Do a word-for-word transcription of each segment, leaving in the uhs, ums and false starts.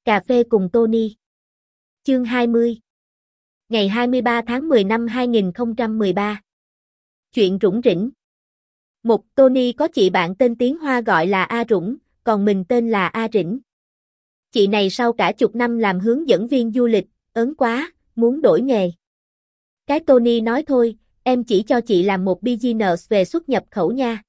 Cà phê cùng Tony. Chương hai mươi. Ngày hai mươi ba tháng mười năm hai nghìn không trăm mười ba. Chuyện rủng rỉnh. Một, Tony có chị bạn tên Tiến Hoa gọi là A Rủng, còn mình tên là A Rỉnh. Chị này sau cả chục năm làm hướng dẫn viên du lịch, ớn quá, muốn đổi nghề. Cái Tony nói thôi, em chỉ cho chị làm một business về xuất nhập khẩu nha.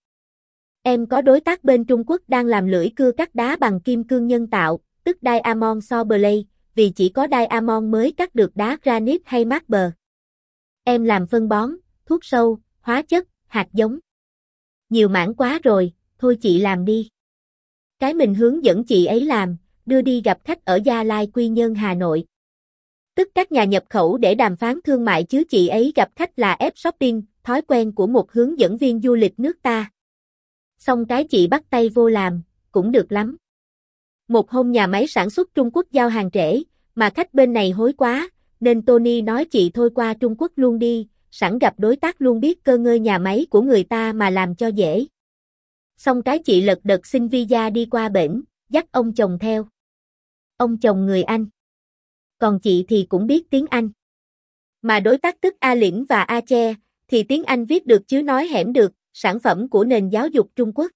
Em có đối tác bên Trung Quốc đang làm lưỡi cưa cắt đá bằng kim cương nhân tạo, tức Diamond Saw Blade, vì chỉ có Diamond mới cắt được đá granite hay marble. Em làm phân bón, thuốc sâu, hóa chất, hạt giống. Nhiều mảng quá rồi, thôi chị làm đi. Cái mình hướng dẫn chị ấy làm, đưa đi gặp khách ở Gia Lai Quy Nhơn Hà Nội. Tức các nhà nhập khẩu để đàm phán thương mại chứ chị ấy gặp khách là ép shopping, thói quen của một hướng dẫn viên du lịch nước ta. Xong cái chị bắt tay vô làm, cũng được lắm. Một hôm nhà máy sản xuất Trung Quốc giao hàng trễ, mà khách bên này hối quá, nên Tony nói chị thôi qua Trung Quốc luôn đi, sẵn gặp đối tác luôn biết cơ ngơi nhà máy của người ta mà làm cho dễ. Xong cái chị lật đật xin visa đi qua bển, dắt ông chồng theo. Ông chồng người Anh. Còn chị thì cũng biết tiếng Anh. Mà đối tác tức A Lĩnh và A Che, thì tiếng Anh viết được chứ nói hẻm được, sản phẩm của nền giáo dục Trung Quốc.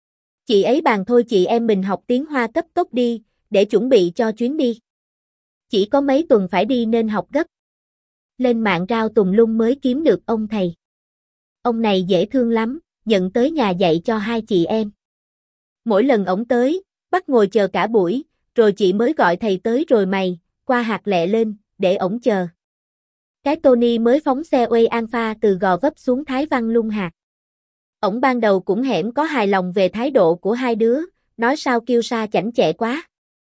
Chị ấy bàn thôi chị em mình học tiếng Hoa cấp tốc đi, để chuẩn bị cho chuyến đi. Chỉ có mấy tuần phải đi nên học gấp. Lên mạng rao tùm lum mới kiếm được ông thầy. Ông này dễ thương lắm, nhận tới nhà dạy cho hai chị em. Mỗi lần ổng tới, bắt ngồi chờ cả buổi, rồi chị mới gọi thầy tới rồi mày, qua hạt lẹ lên, để ổng chờ. Cái Tony mới phóng xe Way Alpha từ Gò Vấp xuống Thái Văn Lung hạt. Ổng ban đầu cũng hẻm có hài lòng về thái độ của hai đứa, nói sao kêu sa chảnh chẹ quá.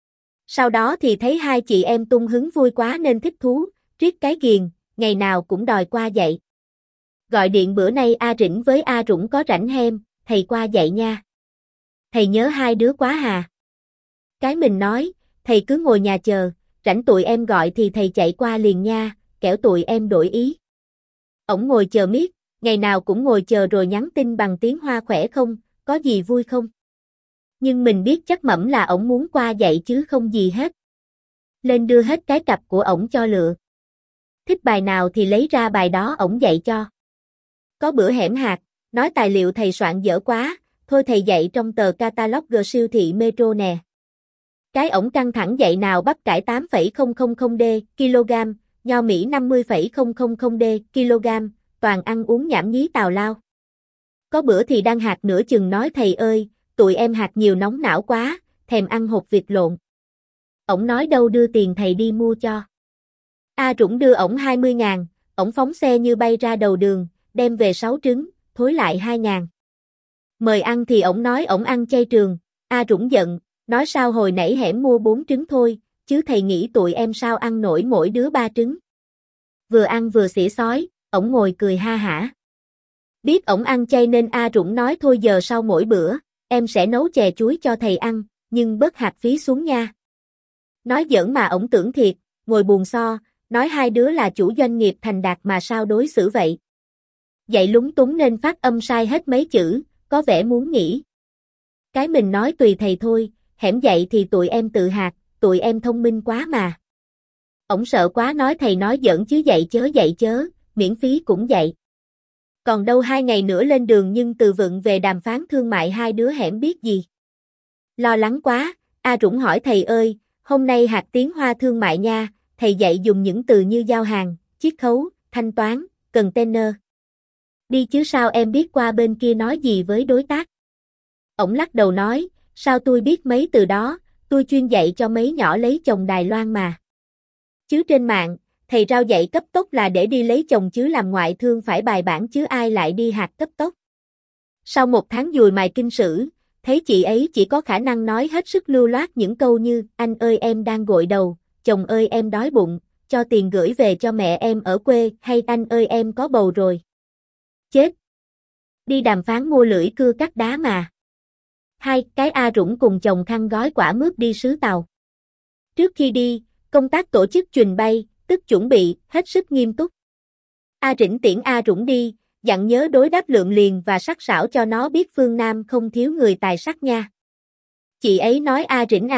Sau đó thì thấy hai chị em tung hứng vui quá nên thích thú, riết cái ghiền, ngày nào cũng đòi qua dạy. Gọi điện bữa nay A Rỉnh với A Rủng có rảnh hem, thầy qua dạy nha. Thầy nhớ hai đứa quá hà. Cái mình nói, thầy cứ ngồi nhà chờ, rảnh tụi em gọi thì thầy chạy qua liền nha, kẻo tụi em đổi ý. Ổng ngồi chờ miết, ngày nào cũng ngồi chờ rồi nhắn tin bằng tiếng Hoa khỏe không, có gì vui không. Nhưng mình biết chắc mẩm là ổng muốn qua dạy chứ không gì hết. Lên đưa hết cái cặp của ổng cho lựa. Thích bài nào thì lấy ra bài đó ổng dạy cho. Có bữa hẻm hạt, nói tài liệu thầy soạn dở quá, thôi thầy dạy trong tờ catalog siêu thị Metro nè. Cái ổng căng thẳng dạy nào bắp cải tám phẩy không không không D kg, nho Mỹ năm mươi phẩy không không không D kg, toàn ăn uống nhảm nhí tào lao. Có bữa thì đang hạt nửa chừng nói thầy ơi, tụi em hạt nhiều nóng não quá, thèm ăn hột vịt lộn. Ổng nói đâu đưa tiền thầy đi mua cho. A Rủng đưa ổng hai mươi ngàn, ổng phóng xe như bay ra đầu đường, đem về sáu trứng, thối lại hai ngàn. Mời ăn thì ổng nói ổng ăn chay trường, A Rủng giận, nói sao hồi nãy hẻm mua bốn trứng thôi, chứ thầy nghĩ tụi em sao ăn nổi mỗi đứa ba trứng. Vừa ăn vừa xỉa xói, ổng ngồi cười ha hả. Biết ổng ăn chay nên A Rủng nói thôi giờ sau mỗi bữa, em sẽ nấu chè chuối cho thầy ăn, nhưng bớt hạt phí xuống nha. Nói giỡn mà ổng tưởng thiệt, ngồi buồn so, nói hai đứa là chủ doanh nghiệp thành đạt mà sao đối xử vậy. Dạy lúng túng nên phát âm sai hết mấy chữ, có vẻ muốn nghỉ. Cái mình nói tùy thầy thôi, hẻm dạy thì tụi em tự hạt, tụi em thông minh quá mà. Ổng sợ quá nói thầy nói giỡn chứ dạy chớ dạy chớ, miễn phí cũng dạy. Còn đâu hai ngày nữa lên đường nhưng từ vựng về đàm phán thương mại hai đứa hẻm biết gì. Lo lắng quá, A Rủng hỏi thầy ơi, hôm nay hạt tiếng Hoa thương mại nha, thầy dạy dùng những từ như giao hàng, chiết khấu, thanh toán, container. Đi chứ sao em biết qua bên kia nói gì với đối tác. Ổng lắc đầu nói, sao tôi biết mấy từ đó, tôi chuyên dạy cho mấy nhỏ lấy chồng Đài Loan mà. Chứ trên mạng, thầy rao dạy cấp tốc là để đi lấy chồng chứ làm ngoại thương phải bài bản chứ ai lại đi hạt cấp tốc. Sau một tháng dùi mài kinh sử, thấy chị ấy chỉ có khả năng nói hết sức lưu loát những câu như, anh ơi em đang gội đầu, chồng ơi em đói bụng, cho tiền gửi về cho mẹ em ở quê, hay anh ơi em có bầu rồi. Chết! Đi đàm phán mua lưỡi cưa cắt đá mà. Hai, cái A Rủng cùng chồng khăn gói quả mướp đi xứ Tàu. Trước khi đi, công tác tổ chức chuyền bay, tức chuẩn bị, hết sức nghiêm túc. A Rỉnh tiễn A Rủng đi, dặn nhớ đối đáp lượng liền và sắc sảo cho nó biết phương Nam không thiếu người tài sắc nha. Chị ấy nói A Rỉnh à,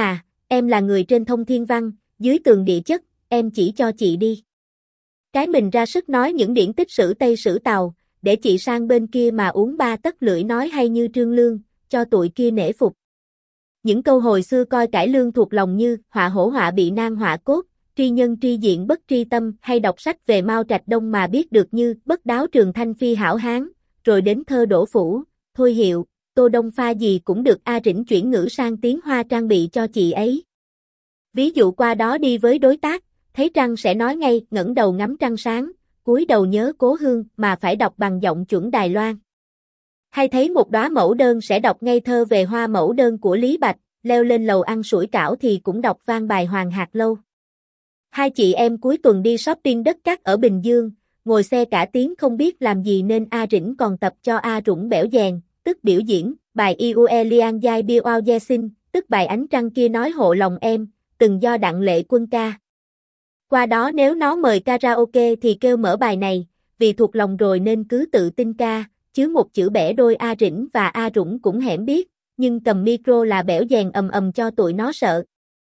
em là người trên thông thiên văn, dưới tường địa chất, em chỉ cho chị đi. Cái mình ra sức nói những điển tích sử Tây sử Tàu, để chị sang bên kia mà uống ba tấc lưỡi nói hay như Trương Lương, cho tụi kia nể phục. Những câu hồi xưa coi cải lương thuộc lòng như họa hổ họa bị nan họa cốt, tri nhân tri diện bất tri tâm, hay đọc sách về Mao Trạch Đông mà biết được như bất đáo Trường Thanh phi hảo hán, rồi đến thơ Đỗ Phủ, Thôi Hiệu, Tô Đông pha gì cũng được A Rỉnh chuyển ngữ sang tiếng Hoa trang bị cho chị ấy. Ví dụ qua đó đi với đối tác, thấy trăng sẽ nói ngay ngẩng đầu ngắm trăng sáng, cúi đầu nhớ cố hương mà phải đọc bằng giọng chuẩn Đài Loan. Hay thấy một đóa mẫu đơn sẽ đọc ngay thơ về hoa mẫu đơn của Lý Bạch, leo lên lầu ăn sủi cảo thì cũng đọc vang bài Hoàng Hạt Lâu. Hai chị em cuối tuần đi shopping đất cát ở Bình Dương, ngồi xe cả tiếng không biết làm gì nên A Rỉnh còn tập cho A Rũng bẻo dèn, tức biểu diễn, bài Iue Liang Giai Biao Ao Gia Sinh, tức bài Ánh Trăng Kia Nói Hộ Lòng Em, từng do Đặng Lệ Quân ca. Qua đó nếu nó mời karaoke thì kêu mở bài này, vì thuộc lòng rồi nên cứ tự tin ca, chứ một chữ bẻ đôi A Rỉnh và A Rũng cũng hẻm biết, nhưng cầm micro là bẻo dèn ầm ầm cho tụi nó sợ.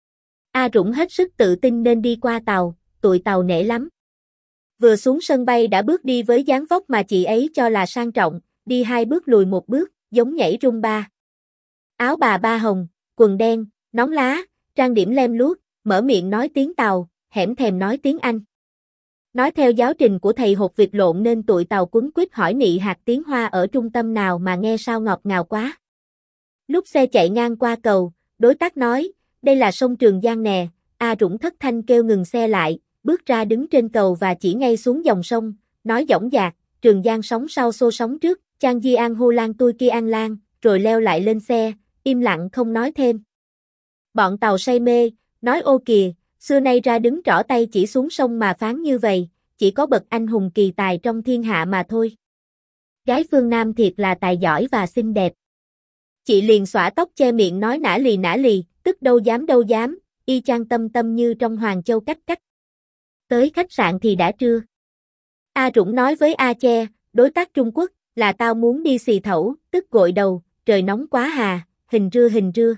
A Rũng hết sức tự tin nên đi qua tàu, tụi tàu nể lắm. Vừa xuống sân bay đã bước đi với dáng vóc mà chị ấy cho là sang trọng, đi hai bước lùi một bước, giống nhảy rumba. Áo bà ba hồng, quần đen, nón lá, trang điểm lem luốc, mở miệng nói tiếng Tàu, hẻm thèm nói tiếng Anh. Nói theo giáo trình của thầy hột vịt lộn nên tụi Tàu quấn quýt hỏi nị hạt tiếng Hoa ở trung tâm nào mà nghe sao ngọt ngào quá. Lúc xe chạy ngang qua cầu, đối tác nói, đây là sông Trường Giang nè, A Rũng thất thanh kêu ngừng xe lại, bước ra đứng trên cầu và chỉ ngay xuống dòng sông, nói dõng dạc, Trường Giang sóng sau xô sóng trước, Chang Di An Hu Lan Tui Ki An Lan, rồi leo lại lên xe, im lặng không nói thêm. Bọn Tàu say mê, nói ô kìa, xưa nay ra đứng trỏ tay chỉ xuống sông mà phán như vậy, chỉ có bậc anh hùng kỳ tài trong thiên hạ mà thôi. Gái phương Nam thiệt là tài giỏi và xinh đẹp. Chị liền xõa tóc che miệng nói nã lì nã lì, tức đâu dám đâu dám, y chang tâm tâm như trong Hoàng Châu cách cách. Tới khách sạn thì đã trưa. A Rũng nói với A Che, đối tác Trung Quốc, là tao muốn đi xì thẩu, tức gội đầu, trời nóng quá hà, hình rưa hình rưa.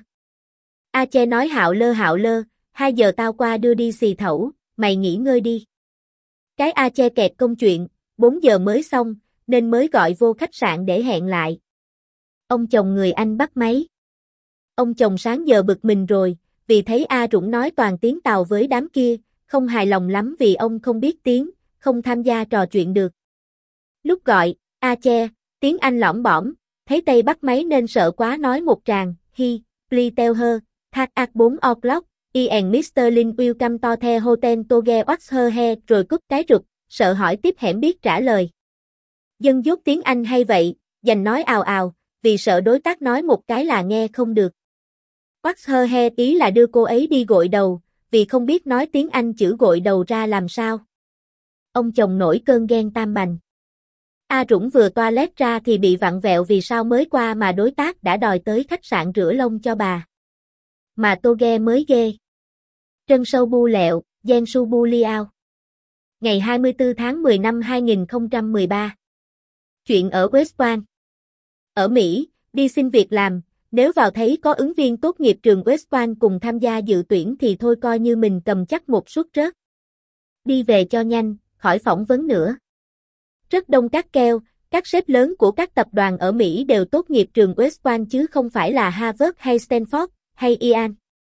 A Che nói hạo lơ hạo lơ, hai giờ tao qua đưa đi xì thẩu, mày nghỉ ngơi đi. Cái A Che kẹt công chuyện, bốn giờ mới xong, nên mới gọi vô khách sạn để hẹn lại. Ông chồng người Anh bắt máy. Ông chồng sáng giờ bực mình rồi, vì thấy A Rũng nói toàn tiếng Tàu với đám kia, không hài lòng lắm vì ông không biết tiếng, không tham gia trò chuyện được. Lúc gọi, A Che, tiếng Anh lõm bõm, thấy Tây bắt máy nên sợ quá nói một tràng, he, please tell her, that at bốn o'clock, I and mister Lin will come to the hotel to get what's her hair, rồi cúp cái rụt, sợ hỏi tiếp hẻm biết trả lời. Dân dốt tiếng Anh hay vậy, dành nói ào ào, vì sợ đối tác nói một cái là nghe không được. What's her hair ý là đưa cô ấy đi gội đầu, vì không biết nói tiếng Anh chữ gội đầu ra làm sao. Ông chồng nổi cơn ghen tam bành. A Rũng vừa toilet ra thì bị vặn vẹo vì sao mới qua mà đối tác đã đòi tới khách sạn rửa lông cho bà. Mà tô ghe mới ghê. Trân sâu bu lẹo, gen su bu liao. Ngày hai mươi tư tháng mười năm hai nghìn không trăm mười ba. Chuyện ở West Point. Ở Mỹ, đi xin việc làm, nếu vào thấy có ứng viên tốt nghiệp trường West Point cùng tham gia dự tuyển thì thôi coi như mình cầm chắc một suất rớt. Đi về cho nhanh, khỏi phỏng vấn nữa. Rất đông các keo, các sếp lớn của các tập đoàn ở Mỹ đều tốt nghiệp trường West Point chứ không phải là Harvard hay Stanford, hay Yale.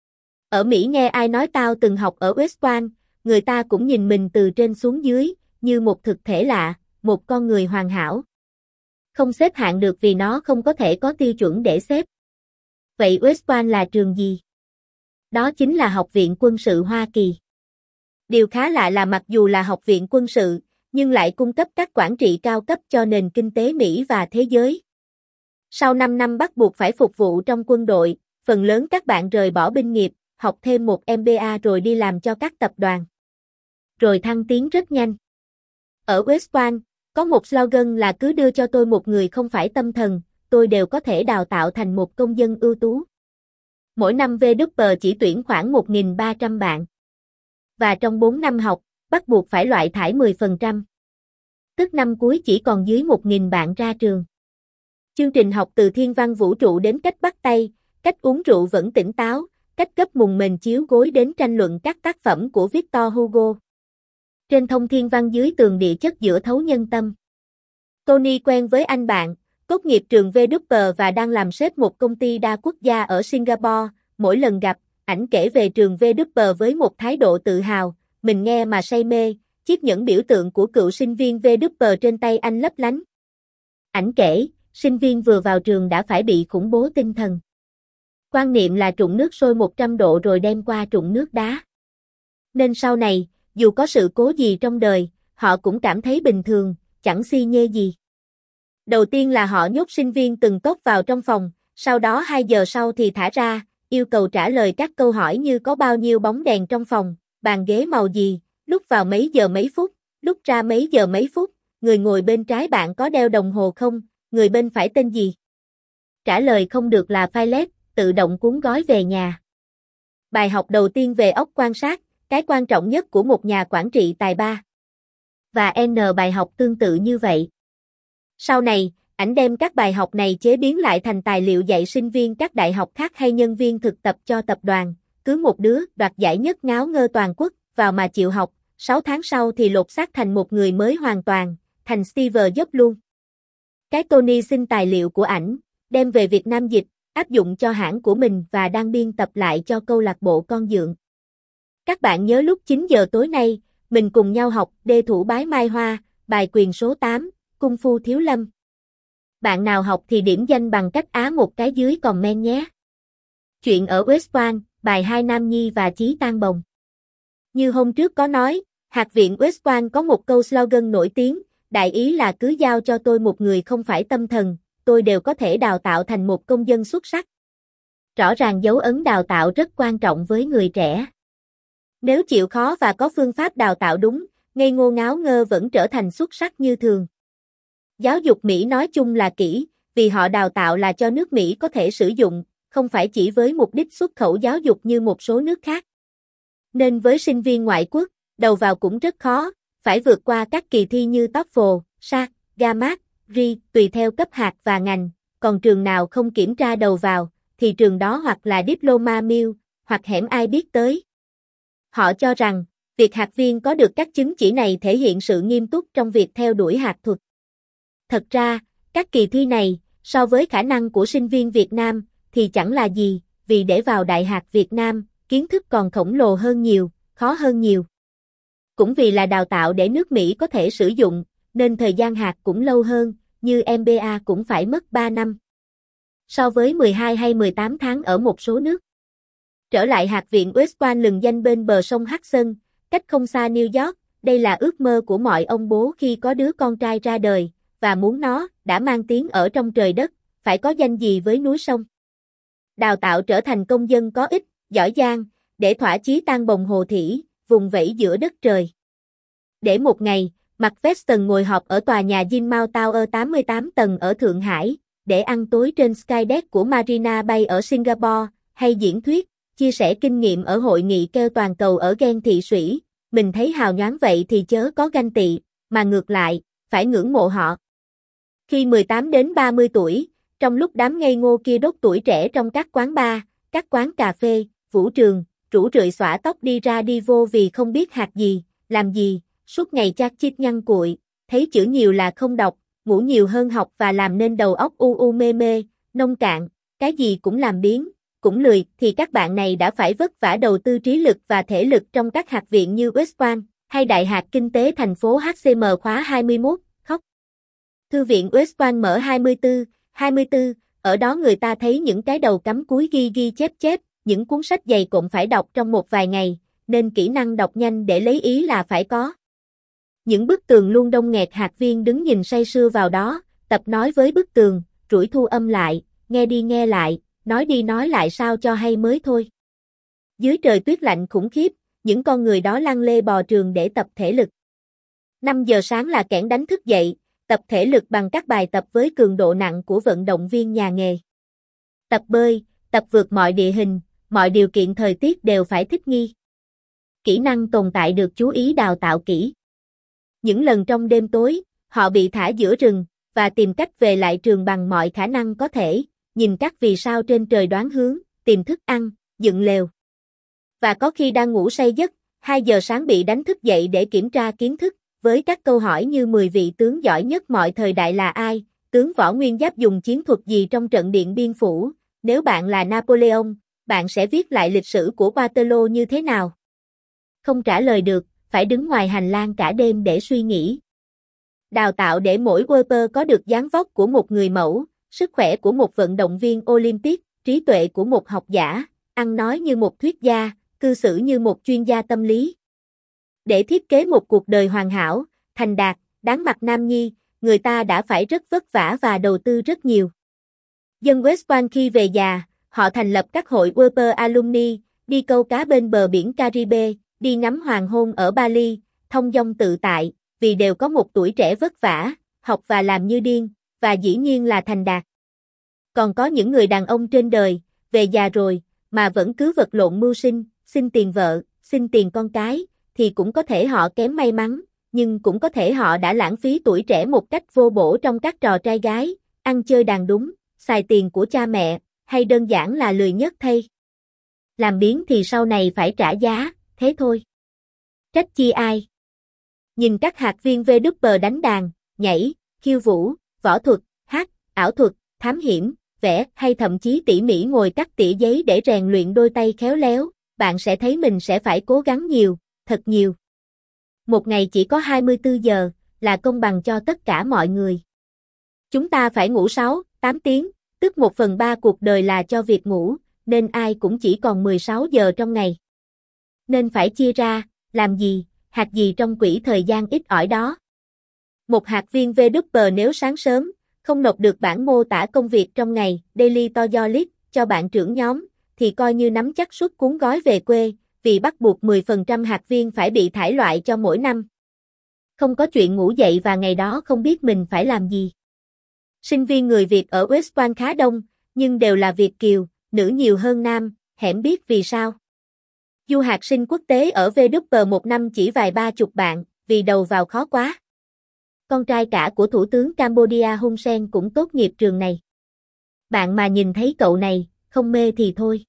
Ở Mỹ nghe ai nói tao từng học ở West Point, người ta cũng nhìn mình từ trên xuống dưới, như một thực thể lạ, một con người hoàn hảo. Không xếp hạng được vì nó không có thể có tiêu chuẩn để xếp. Vậy West Point là trường gì? Đó chính là Học viện Quân sự Hoa Kỳ. Điều khá lạ là mặc dù là học viện quân sự, nhưng lại cung cấp các quản trị cao cấp cho nền kinh tế Mỹ và thế giới. Sau năm năm bắt buộc phải phục vụ trong quân đội, phần lớn các bạn rời bỏ binh nghiệp, học thêm một em bê a rồi đi làm cho các tập đoàn. Rồi thăng tiến rất nhanh. Ở West Point, có một slogan là cứ đưa cho tôi một người không phải tâm thần, tôi đều có thể đào tạo thành một công dân ưu tú. Mỗi năm vê kép pê chỉ tuyển khoảng một nghìn ba trăm bạn. Và trong bốn năm học, bắt buộc phải loại thải mười phần trăm. Tức năm cuối chỉ còn dưới một nghìn bạn ra trường. Chương trình học từ thiên văn vũ trụ đến cách bắt tay, cách uống rượu vẫn tỉnh táo, cách cấp mùng mền chiếu gối đến tranh luận các tác phẩm của Victor Hugo. Trên thông thiên văn dưới tường địa chất giữa thấu nhân tâm. Tony quen với anh bạn, tốt nghiệp trường vê kép pê và đang làm sếp một công ty đa quốc gia ở Singapore. Mỗi lần gặp, ảnh kể về trường vê kép pê với một thái độ tự hào, mình nghe mà say mê, chiếc nhẫn biểu tượng của cựu sinh viên vê kép pê trên tay anh lấp lánh. Ảnh kể, sinh viên vừa vào trường đã phải bị khủng bố tinh thần. Quan niệm là trụng nước sôi một trăm độ rồi đem qua trụng nước đá. Nên sau này, dù có sự cố gì trong đời, họ cũng cảm thấy bình thường, chẳng si nhê gì. Đầu tiên là họ nhốt sinh viên từng tốt vào trong phòng, sau đó hai giờ sau thì thả ra, yêu cầu trả lời các câu hỏi như có bao nhiêu bóng đèn trong phòng, bàn ghế màu gì, lúc vào mấy giờ mấy phút, lúc ra mấy giờ mấy phút, người ngồi bên trái bạn có đeo đồng hồ không, người bên phải tên gì. Trả lời không được là file tự động cuốn gói về nhà. Bài học đầu tiên về óc quan sát, cái quan trọng nhất của một nhà quản trị tài ba. Và N bài học tương tự như vậy. Sau này, ảnh đem các bài học này chế biến lại thành tài liệu dạy sinh viên các đại học khác hay nhân viên thực tập cho tập đoàn, cứ một đứa đoạt giải nhất ngáo ngơ toàn quốc, vào mà chịu học, sáu tháng sau thì lột xác thành một người mới hoàn toàn, thành Steve Jobs luôn. Cái Tony xin tài liệu của ảnh, đem về Việt Nam dịch, áp dụng cho hãng của mình và đang biên tập lại cho câu lạc bộ con dượng. Các bạn nhớ lúc chín giờ tối nay, mình cùng nhau học Đê thủ bái mai hoa, bài quyền số tám, Cung phu thiếu lâm. Bạn nào học thì điểm danh bằng cách á một cái dưới comment nhé. Chuyện ở West Point, bài hai Nam Nhi và Chí Tan Bồng. Như hôm trước có nói, Hạt viện West Point có một câu slogan nổi tiếng, đại ý là cứ giao cho tôi một người không phải tâm thần, tôi đều có thể đào tạo thành một công dân xuất sắc. Rõ ràng dấu ấn đào tạo rất quan trọng với người trẻ. Nếu chịu khó và có phương pháp đào tạo đúng, ngây ngô ngáo ngơ vẫn trở thành xuất sắc như thường. Giáo dục Mỹ nói chung là kỹ, vì họ đào tạo là cho nước Mỹ có thể sử dụng, không phải chỉ với mục đích xuất khẩu giáo dục như một số nước khác. Nên với sinh viên ngoại quốc, đầu vào cũng rất khó, phải vượt qua các kỳ thi như TOEFL, SAT, GMAT, R I, tùy theo cấp hạt và ngành, còn trường nào không kiểm tra đầu vào, thì trường đó hoặc là Diploma Mill, hoặc hẻm ai biết tới. Họ cho rằng, việc hạt viên có được các chứng chỉ này thể hiện sự nghiêm túc trong việc theo đuổi hạt thuật. Thật ra, các kỳ thi này, so với khả năng của sinh viên Việt Nam, thì chẳng là gì, vì để vào Đại học Việt Nam, kiến thức còn khổng lồ hơn nhiều, khó hơn nhiều. Cũng vì là đào tạo để nước Mỹ có thể sử dụng, nên thời gian hạt cũng lâu hơn, như em bê a cũng phải mất ba năm. So với mười hai hay mười tám tháng ở một số nước. Trở lại Hạt viện West Point lừng danh bên bờ sông Hudson, cách không xa New York, đây là ước mơ của mọi ông bố khi có đứa con trai ra đời, và muốn nó đã mang tiếng ở trong trời đất, phải có danh gì với núi sông. Đào tạo trở thành công dân có ích, giỏi giang, để thỏa chí tan bồng hồ thỉ, vùng vẫy giữa đất trời. Để một ngày, Mark Weston ngồi họp ở tòa nhà Jinmao Tower tám mươi tám tầng ở Thượng Hải, để ăn tối trên Skydeck của Marina Bay ở Singapore, hay diễn thuyết, chia sẻ kinh nghiệm ở hội nghị keo toàn cầu ở Gen Thị Sủy, mình thấy hào nhoáng vậy thì chớ có ganh tị, mà ngược lại, phải ngưỡng mộ họ. Khi mười tám đến ba mươi tuổi, trong lúc đám ngây ngô kia đốt tuổi trẻ trong các quán bar, các quán cà phê, vũ trường, rủ rượi xõa tóc đi ra đi vô vì không biết hạt gì, làm gì, suốt ngày chát chít nhăn cuội, thấy chữ nhiều là không đọc, ngủ nhiều hơn học và làm nên đầu óc u u mê mê, nông cạn, cái gì cũng làm biếng, cũng lười, thì các bạn này đã phải vất vả đầu tư trí lực và thể lực trong các hạt viện như West Point, hay Đại học Kinh tế thành phố hát xê em khóa hai mươi mốt, khóc. Thư viện West Point mở hai mươi tư, hai mươi tư, ở đó người ta thấy những cái đầu cắm cúi ghi ghi chép chép, những cuốn sách dày cộm phải đọc trong một vài ngày, nên kỹ năng đọc nhanh để lấy ý là phải có. Những bức tường luôn đông nghẹt hạt viên đứng nhìn say sưa vào đó, tập nói với bức tường, rủi thu âm lại, nghe đi nghe lại, nói đi nói lại sao cho hay mới thôi. Dưới trời tuyết lạnh khủng khiếp, những con người đó lăn lê bò trường để tập thể lực. năm giờ sáng là kẽn đánh thức dậy, tập thể lực bằng các bài tập với cường độ nặng của vận động viên nhà nghề. Tập bơi, tập vượt mọi địa hình, mọi điều kiện thời tiết đều phải thích nghi. Kỹ năng tồn tại được chú ý đào tạo kỹ. Những lần trong đêm tối, họ bị thả giữa rừng, và tìm cách về lại trường bằng mọi khả năng có thể, nhìn các vì sao trên trời đoán hướng, tìm thức ăn, dựng lều. Và có khi đang ngủ say giấc, hai giờ sáng bị đánh thức dậy để kiểm tra kiến thức, với các câu hỏi như mười vị tướng giỏi nhất mọi thời đại là ai, tướng Võ Nguyên Giáp dùng chiến thuật gì trong trận Điện Biên Phủ, nếu bạn là Napoleon, bạn sẽ viết lại lịch sử của Waterloo như thế nào? Không trả lời được, phải đứng ngoài hành lang cả đêm để suy nghĩ. Đào tạo để mỗi Weber có được dáng vóc của một người mẫu, sức khỏe của một vận động viên Olympic, trí tuệ của một học giả, ăn nói như một thuyết gia, cư xử như một chuyên gia tâm lý. Để thiết kế một cuộc đời hoàn hảo, thành đạt, đáng mặt nam nhi, người ta đã phải rất vất vả và đầu tư rất nhiều. Dân West Point khi về già, họ thành lập các hội Weber Alumni, đi câu cá bên bờ biển Caribe, đi ngắm hoàng hôn ở Bali, thông dong tự tại, vì đều có một tuổi trẻ vất vả, học và làm như điên, và dĩ nhiên là thành đạt. Còn có những người đàn ông trên đời, về già rồi, mà vẫn cứ vật lộn mưu sinh, xin tiền vợ, xin tiền con cái, thì cũng có thể họ kém may mắn, nhưng cũng có thể họ đã lãng phí tuổi trẻ một cách vô bổ trong các trò trai gái, ăn chơi đàn đúng, xài tiền của cha mẹ, hay đơn giản là lười nhác thay. Làm biếng thì sau này phải trả giá, thế thôi. Trách chi ai? Nhìn các hạt viên vê kép pê đánh đàn, nhảy, khiêu vũ, võ thuật, hát, ảo thuật, thám hiểm, vẽ hay thậm chí tỉ mỉ ngồi cắt tỉa giấy để rèn luyện đôi tay khéo léo, bạn sẽ thấy mình sẽ phải cố gắng nhiều, thật nhiều. Một ngày chỉ có hai mươi tư giờ, là công bằng cho tất cả mọi người. Chúng ta phải ngủ sáu, tám tiếng, tức một phần ba cuộc đời là cho việc ngủ, nên ai cũng chỉ còn mười sáu giờ trong ngày. Nên phải chia ra, làm gì, hạt gì trong quỹ thời gian ít ỏi đó. Một hạt viên vê kép pê nếu sáng sớm, không nộp được bản mô tả công việc trong ngày, daily to do list, cho bạn trưởng nhóm, thì coi như nắm chắc suất cuốn gói về quê, vì bắt buộc mười phần trăm hạt viên phải bị thải loại cho mỗi năm. Không có chuyện ngủ dậy và ngày đó không biết mình phải làm gì. Sinh viên người Việt ở West Point khá đông, nhưng đều là Việt kiều, nữ nhiều hơn nam, hẻm biết vì sao. Du học sinh quốc tế ở vê kép pê một năm chỉ vài ba chục bạn, vì đầu vào khó quá. Con trai cả của Thủ tướng Cambodia Hun Sen cũng tốt nghiệp trường này. Bạn mà nhìn thấy cậu này, không mê thì thôi.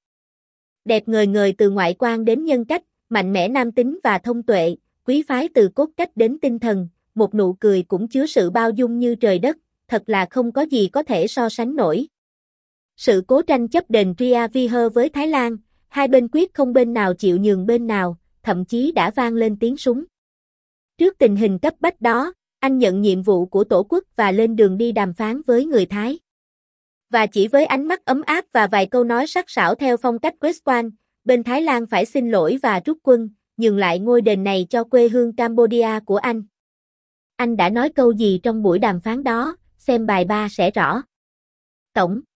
Đẹp ngời ngời từ ngoại quan đến nhân cách, mạnh mẽ nam tính và thông tuệ, quý phái từ cốt cách đến tinh thần, một nụ cười cũng chứa sự bao dung như trời đất, thật là không có gì có thể so sánh nổi. Sự cố tranh chấp đền Ria Viher với Thái Lan, hai bên quyết không bên nào chịu nhường bên nào, thậm chí đã vang lên tiếng súng. Trước tình hình cấp bách đó, anh nhận nhiệm vụ của tổ quốc và lên đường đi đàm phán với người Thái. Và chỉ với ánh mắt ấm áp và vài câu nói sắc sảo theo phong cách West Point, bên Thái Lan phải xin lỗi và rút quân, nhường lại ngôi đền này cho quê hương Cambodia của anh. Anh đã nói câu gì trong buổi đàm phán đó, xem bài ba sẽ rõ. Tổng